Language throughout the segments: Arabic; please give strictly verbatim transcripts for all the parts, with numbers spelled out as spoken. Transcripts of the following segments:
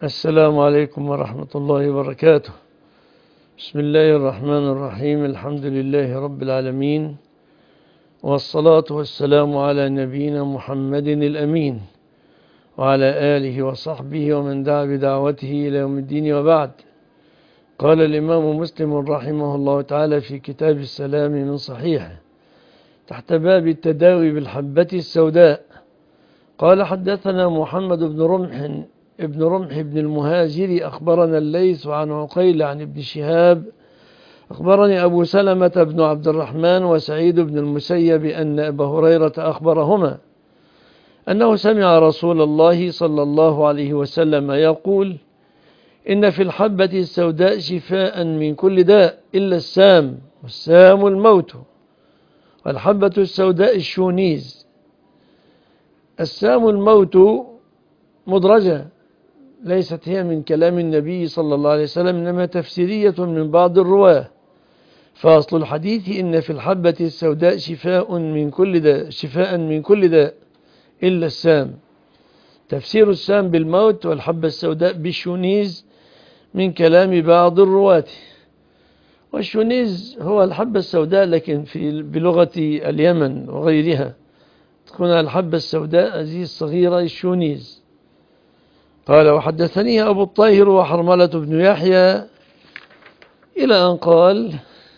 السلام عليكم ورحمة الله وبركاته. بسم الله الرحمن الرحيم. الحمد لله رب العالمين، والصلاة والسلام على نبينا محمد الأمين وعلى آله وصحبه ومن دعا بدعوته إلى يوم الدين، وبعد. قال الإمام مسلم رحمه الله تعالى في كتاب السلام من صحيحه تحت باب التداوي بالحبة السوداء، قال: حدثنا محمد بن رمح ابن رمح بن المهاجر أخبرنا الليث عن عقيل عن ابن شهاب أخبرني أبو سلمة بن عبد الرحمن وسعيد بن المسيب أن أبا هريرة أخبرهما أنه سمع رسول الله صلى الله عليه وسلم يقول: إن في الحبة السوداء شفاء من كل داء إلا السام، والسام الموت، والحبة السوداء الشونيز. السام الموت مدرجة، ليست هي من كلام النبي صلى الله عليه وسلم، إنما تفسيرية من بعض الرواه. فأصل الحديث: إن في الحبة السوداء شفاء من كل داء شفاء من كل داء إلا السام. تفسير السام بالموت والحبة السوداء بالشونيز من كلام بعض الرواة. والشونيز هو الحبة السوداء، لكن في بلغة اليمن وغيرها تكون الحبة السوداء هذه الصغيرة الشونيز. قال: وحدثني أبو الطاهر وحرملة بن يحيى إلى أن قال،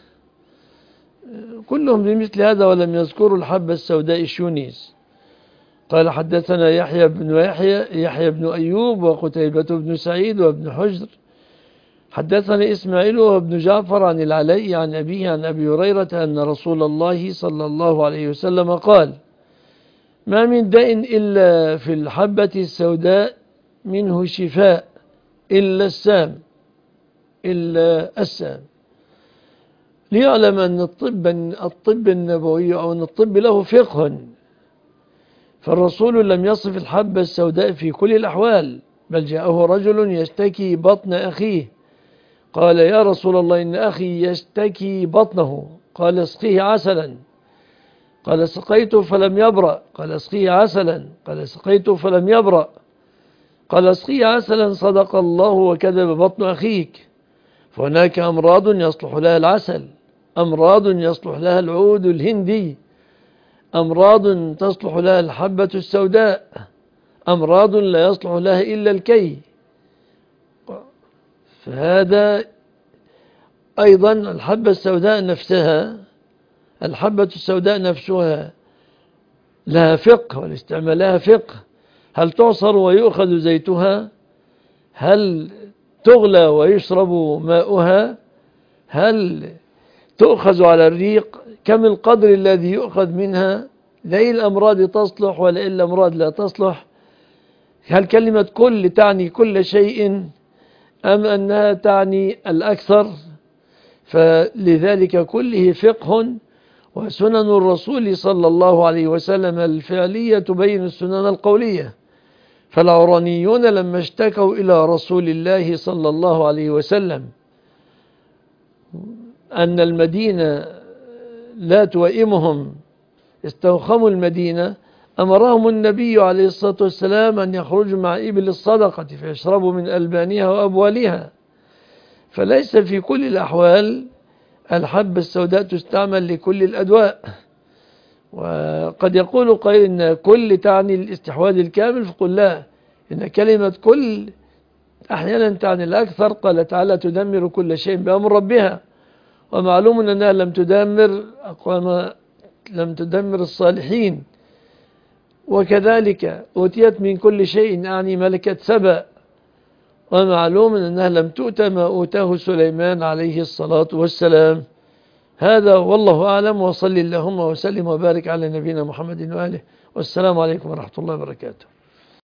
كلهم بمثل هذا ولم يذكروا الحبة السوداء الشونيز. قال: حدثنا يحيى بن يحيى يحيى بن أيوب وقتيبة بن سعيد وابن حجر. حدثني إسماعيل وابن جعفر عن العلاء عن أبيه عن أبي هريرة أن رسول الله صلى الله عليه وسلم قال: ما من داء إلا في الحبة السوداء منه شفاء إلا السام إلا السام. ليعلم أن الطب الطب النبوي أو أن الطب له فقه، فالرسول لم يصف الحبة السوداء في كل الأحوال، بل جاءه رجل يشتكي بطن أخيه، قال: يا رسول الله، إن أخي يشتكي بطنه. قال: اسقيه عسلا. قال: سقيته فلم يبرأ. قال: اسقيه عسلا. قال: سقيته فلم يبرأ. قال: اسقيه عسلا. صدق الله وكذب بطن أخيك. فهناك أمراض يصلح لها العسل، أمراض يصلح لها العود الهندي، أمراض تصلح لها الحبة السوداء، أمراض لا يصلح لها إلا الكي. فهذا أيضا الحبة السوداء نفسها الحبة السوداء نفسها لها فقه، والاستعمال لها فقه. هل تعصر ويؤخذ زيتها؟ هل تغلى ويشرب ماؤها؟ هل تؤخذ على الريق؟ كم القدر الذي يؤخذ منها؟ لأي الأمراض تصلح ولا إلا أمراض لا تصلح؟ هل كلمة كل تعني كل شيء أم أنها تعني الأكثر؟ فلذلك كله فقه، وسنن الرسول صلى الله عليه وسلم الفعلية تبين السنن القولية. فالعرانيون لما اشتكوا إلى رسول الله صلى الله عليه وسلم أن المدينة لا توئمهم، استوخموا المدينة، أمرهم النبي عليه الصلاة والسلام أن يخرجوا مع إبل الصدقة فيشربوا من ألبانها وأبوالها. فليس في كل الأحوال الحبة السوداء تستعمل لكل الأدواء. وقد يقول قائل إن كل تعني الاستحواذ الكامل، فقل لا، إن كلمة كل أحيانا تعني الأكثر. قال تعالى: تدمر كل شيء بأمر ربها. ومعلوم أنها لم تدمر أقوام لم تدمر الصالحين. وكذلك أوتيت من كل شيء، أعني ملكة سبأ. ومعلوم أنها لم تؤت ما أوتاه سليمان عليه الصلاة والسلام. هذا والله أعلم، وصل اللهم وسلم وبارك على نبينا محمد وآله، والسلام عليكم ورحمة الله وبركاته.